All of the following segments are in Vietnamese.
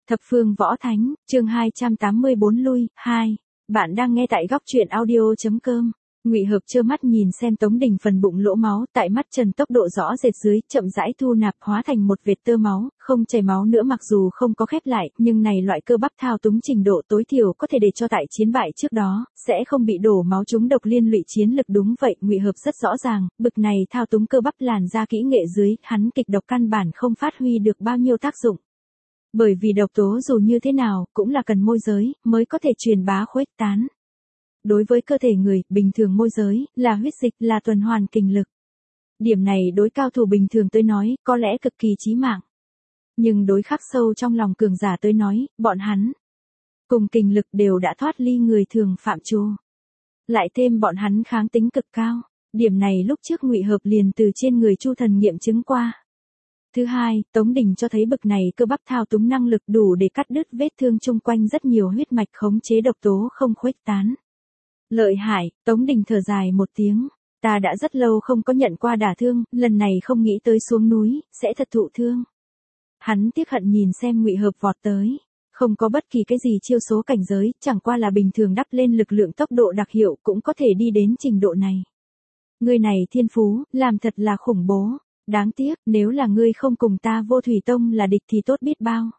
Thập phương võ thánh, chương 284 lui, 2. Bạn đang nghe tại góc truyện audio.com. Ngụy Hợp trơ mắt nhìn xem Tống Đình phần bụng lỗ máu, tại mắt trần tốc độ rõ rệt dưới, chậm rãi thu nạp hóa thành một vệt tơ máu, không chảy máu nữa mặc dù không có khép lại, nhưng này loại cơ bắp thao túng trình độ tối thiểu có thể để cho tại chiến bại trước đó, sẽ không bị đổ máu trúng độc liên lụy chiến lực đúng vậy. Ngụy Hợp rất rõ ràng, bực này thao túng cơ bắp làn da kỹ nghệ dưới, hắn kịch độc căn bản không phát huy được bao nhiêu tác dụng. Bởi vì độc tố dù như thế nào, cũng là cần môi giới, mới có thể truyền bá khuếch tán. Đối với cơ thể người, bình thường môi giới, là huyết dịch, là tuần hoàn kinh lực. Điểm này đối cao thủ bình thường tới nói, có lẽ cực kỳ chí mạng. Nhưng đối khắc sâu trong lòng cường giả tới nói, bọn hắn cùng kinh lực đều đã thoát ly người thường phạm trù. Lại thêm bọn hắn kháng tính cực cao. Điểm này lúc trước Ngụy Hợp liền từ trên người Chu Thần nghiệm chứng qua. Thứ hai, Tống Đình cho thấy bực này cơ bắp thao túng năng lực đủ để cắt đứt vết thương chung quanh rất nhiều huyết mạch, khống chế độc tố không khuếch tán. Lợi hại, Tống Đình thở dài một tiếng. Ta đã rất lâu không có nhận qua đả thương, lần này không nghĩ tới xuống núi, sẽ thật thụ thương. Hắn tiếc hận nhìn xem Ngụy Hợp vọt tới. Không có bất kỳ cái gì chiêu số cảnh giới, chẳng qua là bình thường đắp lên lực lượng tốc độ đặc hiệu cũng có thể đi đến trình độ này. Người này thiên phú, làm thật là khủng bố. Đáng tiếc, nếu là ngươi không cùng ta Vô Thủy Tông là địch thì tốt biết bao.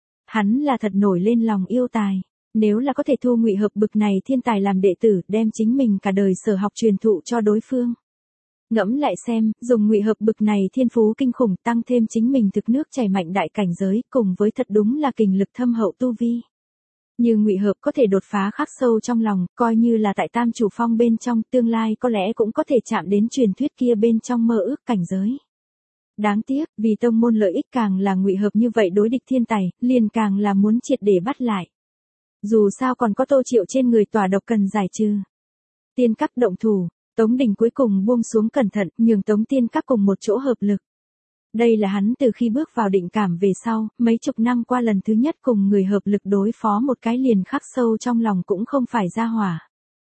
Hắn là thật nổi lên lòng yêu tài. Nếu là có thể thu Ngụy Hợp bực này thiên tài làm đệ tử, đem chính mình cả đời sở học truyền thụ cho đối phương. Ngẫm lại xem, dùng Ngụy Hợp bực này thiên phú kinh khủng, tăng thêm chính mình thực nước chảy mạnh đại cảnh giới, cùng với thật đúng là kình lực thâm hậu tu vi. Như Ngụy Hợp có thể đột phá khắc sâu trong lòng, coi như là tại Tam Chủ Phong bên trong, tương lai có lẽ cũng có thể chạm đến truyền thuyết kia bên trong mơ ước cảnh giới. Đáng tiếc, vì tông môn lợi ích càng là Ngụy Hợp như vậy đối địch thiên tài, liền càng là muốn triệt để bắt lại. Dù sao còn có Tô Triệu trên người tỏa độc cần giải trừ. Tiên Các động thủ, Tống Đình cuối cùng buông xuống cẩn thận, nhường Tống Tiên Các cùng một chỗ hợp lực. Đây là hắn từ khi bước vào định cảm về sau, mấy chục năm qua lần thứ nhất cùng người hợp lực đối phó một cái liền khắc sâu trong lòng cũng không phải ra hỏa.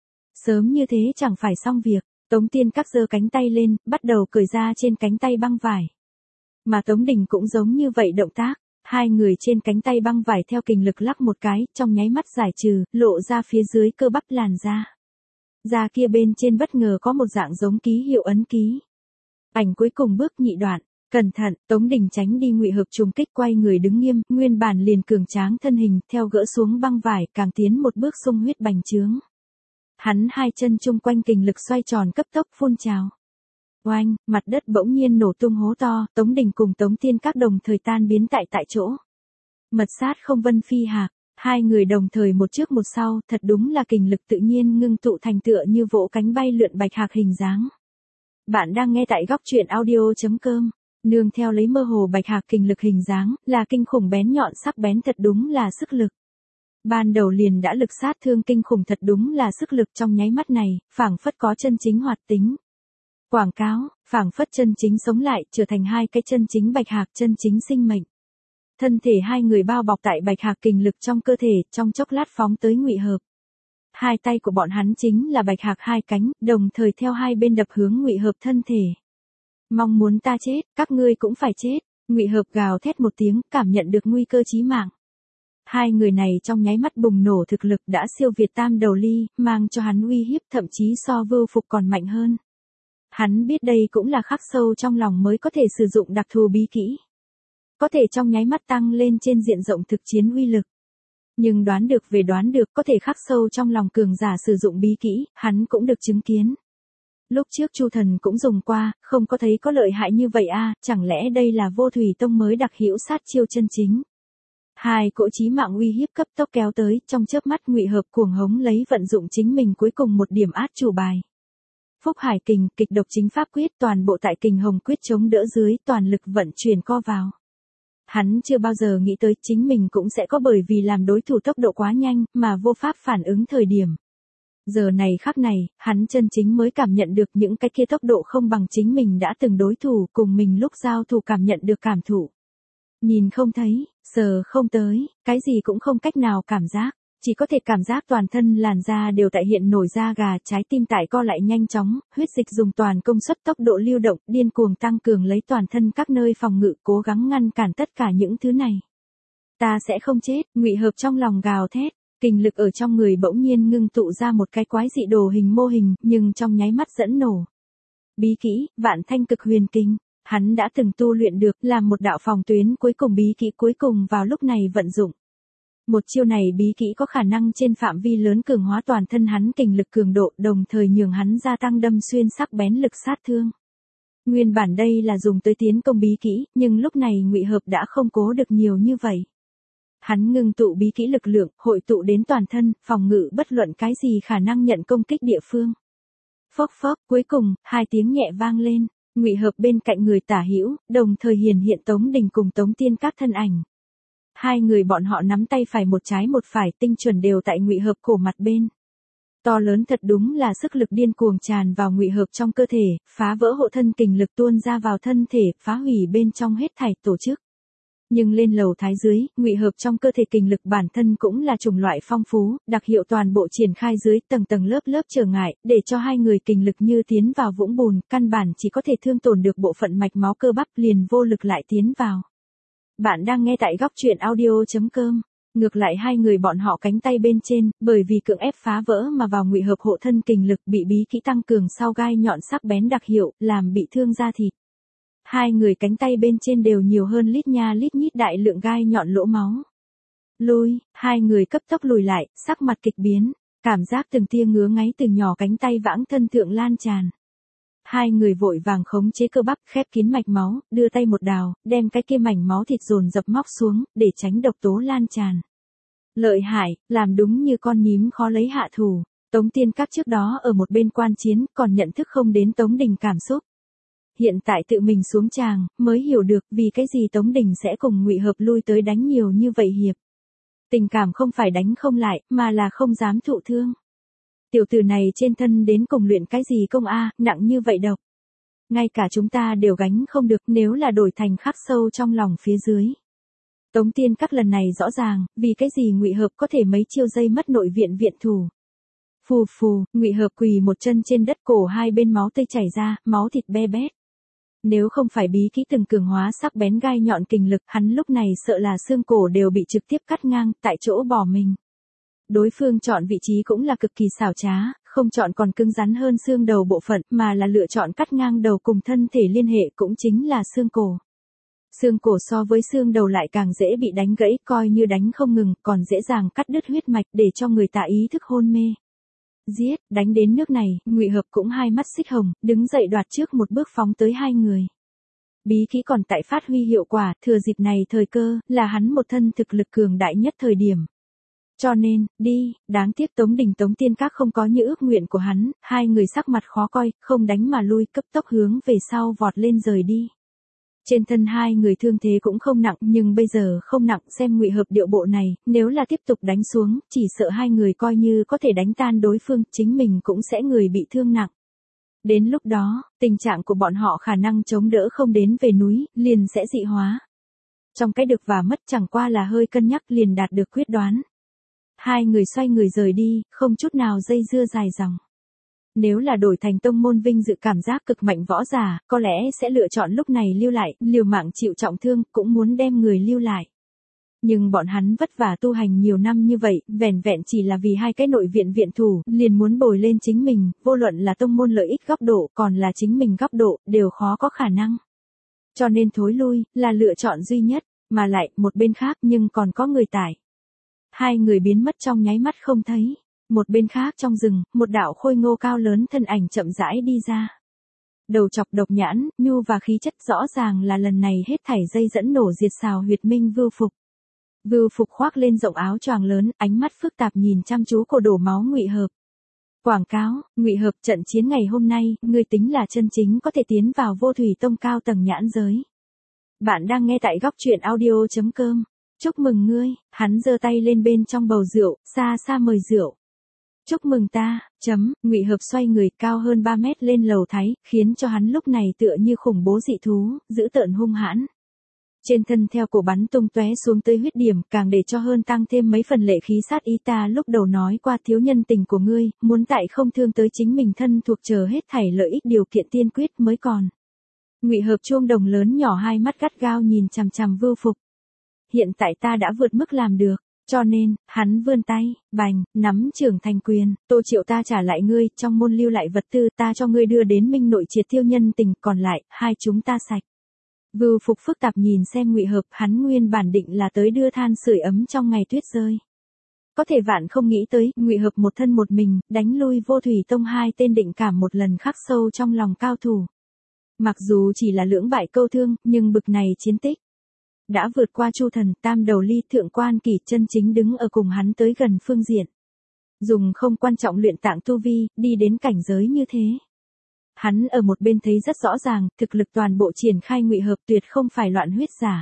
Sớm như thế chẳng phải xong việc, Tống Tiên Các giơ cánh tay lên, bắt đầu cởi ra trên cánh tay băng vải. Mà Tống Đình cũng giống như vậy động tác, hai người trên cánh tay băng vải theo kình lực lắc một cái, trong nháy mắt giải trừ, lộ ra phía dưới cơ bắp làn da. Da kia bên trên bất ngờ có một dạng giống ký hiệu ấn ký. Ảnh cuối cùng bước nhị đoạn, cẩn thận, Tống Đình tránh đi Ngụy Hợp trùng kích, quay người đứng nghiêm, nguyên bản liền cường tráng thân hình, theo gỡ xuống băng vải, càng tiến một bước xung huyết bành trướng. Hắn hai chân chung quanh kình lực xoay tròn cấp tốc phun trào. Oanh, mặt đất bỗng nhiên nổ tung hố to, Tống Đình cùng Tống Tiên Các đồng thời tan biến tại chỗ. Mật sát không vân phi hạc, hai người đồng thời một trước một sau, thật đúng là kình lực tự nhiên ngưng tụ thành tựa như vỗ cánh bay lượn bạch hạc hình dáng. Bạn đang nghe tại góc truyện audio.com, nương theo lấy mơ hồ bạch hạc kình lực hình dáng, là kinh khủng bén nhọn sắc bén, thật đúng là sức lực. Ban đầu liền đã lực sát thương kinh khủng, thật đúng là sức lực, trong nháy mắt này, phảng phất có chân chính hoạt tính. Quảng cáo, phảng phất chân chính sống lại, trở thành hai cái chân chính bạch hạc, chân chính sinh mệnh. Thân thể hai người bao bọc tại bạch hạc kình lực trong cơ thể, trong chốc lát phóng tới Ngụy Hợp. Hai tay của bọn hắn chính là bạch hạc hai cánh, đồng thời theo hai bên đập hướng Ngụy Hợp thân thể. Mong muốn ta chết, các ngươi cũng phải chết. Ngụy Hợp gào thét một tiếng, cảm nhận được nguy cơ chí mạng. Hai người này trong nháy mắt bùng nổ thực lực đã siêu việt Tam Đầu Ly, mang cho hắn uy hiếp thậm chí so Vưu Phục còn mạnh hơn. Hắn biết đây cũng là khắc sâu trong lòng mới có thể sử dụng đặc thù bí kỹ. Có thể trong nháy mắt tăng lên trên diện rộng thực chiến uy lực. Nhưng đoán được về đoán được, có thể khắc sâu trong lòng cường giả sử dụng bí kỹ, hắn cũng được chứng kiến. Lúc trước Chu Thần cũng dùng qua, không có thấy có lợi hại như vậy a, chẳng lẽ đây là Vô Thủy Tông mới đặc hữu sát chiêu chân chính. Hai cỗ chí mạng uy hiếp cấp tốc kéo tới, trong chớp mắt Ngụy Hợp cuồng hống lấy vận dụng chính mình cuối cùng một điểm át chủ bài. Phúc Hải Kình, kịch độc chính pháp quyết, toàn bộ tại Kình Hồng quyết chống đỡ dưới, toàn lực vận chuyển co vào. Hắn chưa bao giờ nghĩ tới chính mình cũng sẽ có bởi vì làm đối thủ tốc độ quá nhanh, mà vô pháp phản ứng thời điểm. Giờ này khắc này, hắn chân chính mới cảm nhận được những cái kia tốc độ không bằng chính mình đã từng đối thủ, cùng mình lúc giao thủ cảm nhận được cảm thụ. Nhìn không thấy, sờ không tới, cái gì cũng không cách nào cảm giác. Chỉ có thể cảm giác toàn thân làn da đều tại hiện nổi da gà, trái tim tại co lại nhanh chóng, huyết dịch dùng toàn công suất tốc độ lưu động, điên cuồng tăng cường lấy toàn thân các nơi phòng ngự, cố gắng ngăn cản tất cả những thứ này. Ta sẽ không chết, Ngụy Hợp trong lòng gào thét, kình lực ở trong người bỗng nhiên ngưng tụ ra một cái quái dị đồ hình mô hình, nhưng trong nháy mắt dẫn nổ. Bí kỹ, Vạn Thanh Cực Huyền Kinh, hắn đã từng tu luyện được, làm một đạo phòng tuyến cuối cùng bí kỹ cuối cùng vào lúc này vận dụng. Một chiêu này bí kỹ có khả năng trên phạm vi lớn cường hóa toàn thân hắn kình lực cường độ, đồng thời nhường hắn gia tăng đâm xuyên sắc bén lực sát thương. Nguyên bản đây là dùng tới tiến công bí kỹ, nhưng lúc này Ngụy Hợp đã không cố được nhiều như vậy. Hắn ngưng tụ bí kỹ lực lượng, hội tụ đến toàn thân, phòng ngự bất luận cái gì khả năng nhận công kích địa phương. Phốc phốc, cuối cùng, hai tiếng nhẹ vang lên, Ngụy Hợp bên cạnh người tả hữu, đồng thời hiện Tống Đình cùng Tống Tiên các thân ảnh. Hai người bọn họ nắm tay phải một trái một phải tinh chuẩn đều tại Ngụy Hợp cổ mặt bên. To lớn thật đúng là sức lực điên cuồng tràn vào Ngụy Hợp trong cơ thể, phá vỡ hộ thân kình lực tuôn ra vào thân thể, phá hủy bên trong hết thảy tổ chức. Nhưng lên lầu thái dưới, Ngụy Hợp trong cơ thể kình lực bản thân cũng là chủng loại phong phú, đặc hiệu toàn bộ triển khai dưới tầng tầng lớp lớp trở ngại, để cho hai người kình lực như tiến vào vũng bùn, căn bản chỉ có thể thương tổn được bộ phận mạch máu cơ bắp, liền vô lực lại tiến vào. Bạn đang nghe tại góc truyện audio.com. Ngược lại hai người bọn họ cánh tay bên trên, bởi vì cưỡng ép phá vỡ mà vào Ngụy Hợp hộ thân kình lực bị bí kỹ tăng cường sau gai nhọn sắc bén đặc hiệu, làm bị thương da thịt. Hai người cánh tay bên trên đều nhiều hơn lít nha lít nhít đại lượng gai nhọn lỗ máu. Lui, hai người cấp tốc lùi lại, sắc mặt kịch biến, cảm giác từng tia ngứa ngáy từ nhỏ cánh tay vãng thân thượng lan tràn. Hai người vội vàng khống chế cơ bắp khép kín mạch máu, đưa tay một đào, đem cái kia mảnh máu thịt dồn dập móc xuống, để tránh độc tố lan tràn. Lợi hại, làm đúng như con nhím khó lấy hạ thủ. Tống Tiên các trước đó ở một bên quan chiến, còn nhận thức không đến Tống Đình cảm xúc. Hiện tại tự mình xuống tràng, mới hiểu được vì cái gì Tống Đình sẽ cùng Ngụy Hợp lui tới đánh nhiều như vậy hiệp. Tình cảm không phải đánh không lại, mà là không dám thụ thương. Tiểu tử này trên thân đến cùng luyện cái gì công a, nặng như vậy độc. Ngay cả chúng ta đều gánh không được, nếu là đổi thành khắc sâu trong lòng phía dưới. Tống Tiên các lần này rõ ràng, vì cái gì Ngụy Hợp có thể mấy chiêu dây mất nội viện viện thủ. Phù phù, Ngụy Hợp quỳ một chân trên đất, cổ hai bên máu tươi chảy ra, máu thịt be bét. Nếu không phải bí kỹ từng cường hóa sắc bén gai nhọn kình lực, hắn lúc này sợ là xương cổ đều bị trực tiếp cắt ngang, tại chỗ bỏ mình. Đối phương chọn vị trí cũng là cực kỳ xảo trá, không chọn còn cứng rắn hơn xương đầu bộ phận, mà là lựa chọn cắt ngang đầu cùng thân thể liên hệ, cũng chính là xương cổ. Xương cổ so với xương đầu lại càng dễ bị đánh gãy, coi như đánh không ngừng, còn dễ dàng cắt đứt huyết mạch để cho người ta ý thức hôn mê. Giết, đánh đến nước này, Ngụy Hợp cũng hai mắt xích hồng, đứng dậy đoạt trước một bước phóng tới hai người. Bí kỹ còn tại phát huy hiệu quả, thừa dịp này thời cơ, là hắn một thân thực lực cường đại nhất thời điểm. Cho nên, đi, đáng tiếc Tống Đình Tống Tiên các không có như ước nguyện của hắn, hai người sắc mặt khó coi, không đánh mà lui, cấp tốc hướng về sau vọt lên rời đi. Trên thân hai người thương thế cũng không nặng, nhưng bây giờ không nặng, xem Ngụy Hợp điệu bộ này, nếu là tiếp tục đánh xuống, chỉ sợ hai người coi như có thể đánh tan đối phương, chính mình cũng sẽ người bị thương nặng. Đến lúc đó, tình trạng của bọn họ khả năng chống đỡ không đến về núi, liền sẽ dị hóa. Trong cái được và mất chẳng qua là hơi cân nhắc liền đạt được quyết đoán. Hai người xoay người rời đi, không chút nào dây dưa dài dòng. Nếu là đổi thành tông môn vinh dự cảm giác cực mạnh võ giả, có lẽ sẽ lựa chọn lúc này lưu lại, liều mạng chịu trọng thương, cũng muốn đem người lưu lại. Nhưng bọn hắn vất vả tu hành nhiều năm như vậy, vẻn vẹn chỉ là vì hai cái nội viện viện thủ, liền muốn bồi lên chính mình, vô luận là tông môn lợi ích góc độ, còn là chính mình góc độ, đều khó có khả năng. Cho nên thối lui, là lựa chọn duy nhất, mà lại, một bên khác nhưng còn có người tải. Hai người biến mất trong nháy mắt không thấy. Một bên khác trong rừng, một đạo khôi ngô cao lớn thân ảnh chậm rãi đi ra. Đầu chọc độc nhãn, nhu và khí chất rõ ràng là lần này hết thảy dây dẫn nổ diệt xào huyệt minh Vưu Phục. Vưu Phục khoác lên rộng áo choàng lớn, ánh mắt phức tạp nhìn chăm chú cổ đổ máu Ngụy Hợp. Quảng cáo, Ngụy Hợp trận chiến ngày hôm nay, ngươi tính là chân chính có thể tiến vào Vô Thủy Tông cao tầng nhãn giới. Bạn đang nghe tại góc truyện audio.com. Chúc mừng ngươi, hắn giơ tay lên bên trong bầu rượu, xa xa mời rượu. Chúc mừng ta, Ngụy Hợp xoay người cao hơn 3 mét lên lầu thái, khiến cho hắn lúc này tựa như khủng bố dị thú, dữ tợn hung hãn. Trên thân theo cổ bắn tung tóe xuống tới huyết điểm, càng để cho hơn tăng thêm mấy phần lệ khí sát ý. Ta lúc đầu nói qua thiếu nhân tình của ngươi, muốn tại không thương tới chính mình thân thuộc chờ hết thảy lợi ích điều kiện tiên quyết mới còn. Ngụy Hợp chuông đồng lớn nhỏ hai mắt gắt gao nhìn chằm chằm Vưu Phục. hiện tại ta đã vượt mức làm được. Cho nên, hắn vươn tay, bành, nắm trưởng thành quyền, Tô Triệu ta trả lại ngươi, trong môn lưu lại vật tư ta cho ngươi đưa đến Minh Nội triệt tiêu nhân tình, còn lại, hai chúng ta sạch. Vưu Phục phức tạp nhìn xem Ngụy Hợp, hắn nguyên bản định là tới đưa than sưởi ấm trong ngày tuyết rơi. Có thể vạn không nghĩ tới, Ngụy Hợp một thân một mình, đánh lui Vô Thủy Tông hai tên định cảm một lần khắc sâu trong lòng cao thủ. Mặc dù chỉ là lưỡng bại câu thương, nhưng bực này chiến tích đã vượt qua Chu Thần, Tam Đầu Ly, Thượng Quan Kỳ, chân chính đứng ở cùng hắn tới gần phương diện. Dùng không quan trọng luyện tạng tu vi, đi đến cảnh giới như thế. Hắn ở một bên thấy rất rõ ràng, thực lực toàn bộ triển khai Ngụy Hợp tuyệt không phải loạn huyết giả,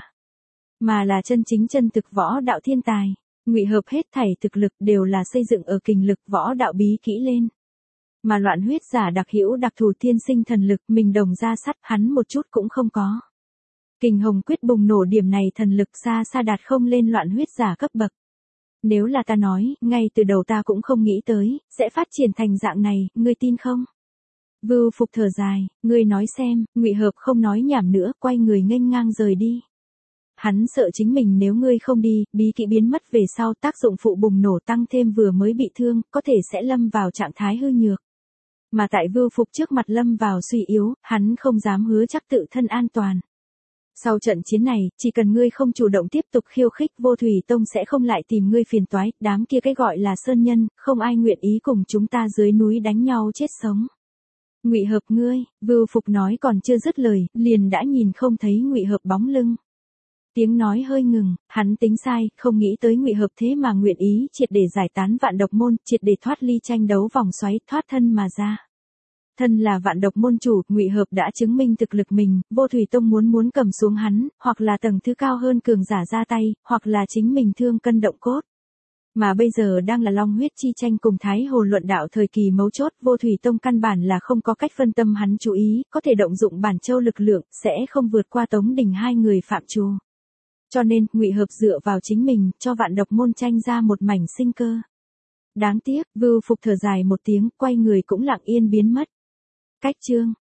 mà là chân chính chân thực võ đạo thiên tài. Ngụy Hợp hết thảy thực lực đều là xây dựng ở kình lực võ đạo bí kỹ lên. Mà loạn huyết giả đặc hữu đặc thù thiên sinh thần lực, mình đồng ra sắt, hắn một chút cũng không có. Kình Hồng Quyết bùng nổ điểm này thần lực xa xa đạt không lên loạn huyết giả cấp bậc. Nếu là ta nói, ngay từ đầu ta cũng không nghĩ tới, sẽ phát triển thành dạng này, ngươi tin không? Vưu Phục thở dài, ngươi nói xem, Ngụy Hợp không nói nhảm nữa, quay người nghênh ngang rời đi. Hắn sợ chính mình nếu ngươi không đi, bí kỹ biến mất về sau tác dụng phụ bùng nổ tăng thêm vừa mới bị thương, có thể sẽ lâm vào trạng thái hư nhược. Mà tại Vưu Phục trước mặt lâm vào suy yếu, hắn không dám hứa chắc tự thân an toàn. Sau trận chiến này, chỉ cần ngươi không chủ động tiếp tục khiêu khích, Vô Thủy Tông sẽ không lại tìm ngươi phiền toái, đám kia cái gọi là sơn nhân, không ai nguyện ý cùng chúng ta dưới núi đánh nhau chết sống. Ngụy Hợp ngươi, Vưu Phục nói còn chưa dứt lời, liền đã nhìn không thấy Ngụy Hợp bóng lưng. Tiếng nói hơi ngừng, hắn tính sai, không nghĩ tới Ngụy Hợp thế mà nguyện ý triệt để giải tán Vạn Độc môn, triệt để thoát ly tranh đấu vòng xoáy, thoát thân mà ra. Thân là Vạn Độc môn chủ, Ngụy Hợp đã chứng minh thực lực mình, Vô Thủy Tông muốn cầm xuống hắn, hoặc là tầng thứ cao hơn cường giả ra tay, hoặc là chính mình thương cân động cốt. Mà bây giờ đang là long huyết chi tranh cùng Thái Hồ luận đạo thời kỳ mấu chốt, Vô Thủy Tông căn bản là không có cách phân tâm hắn chú ý, có thể động dụng bản châu lực lượng, sẽ không vượt qua Tống Đình hai người phạm trù. Cho nên, Ngụy Hợp dựa vào chính mình, cho Vạn Độc môn tranh ra một mảnh sinh cơ. Đáng tiếc, Vưu Phục thở dài một tiếng, quay người cũng lặng yên biến mất. Cách chương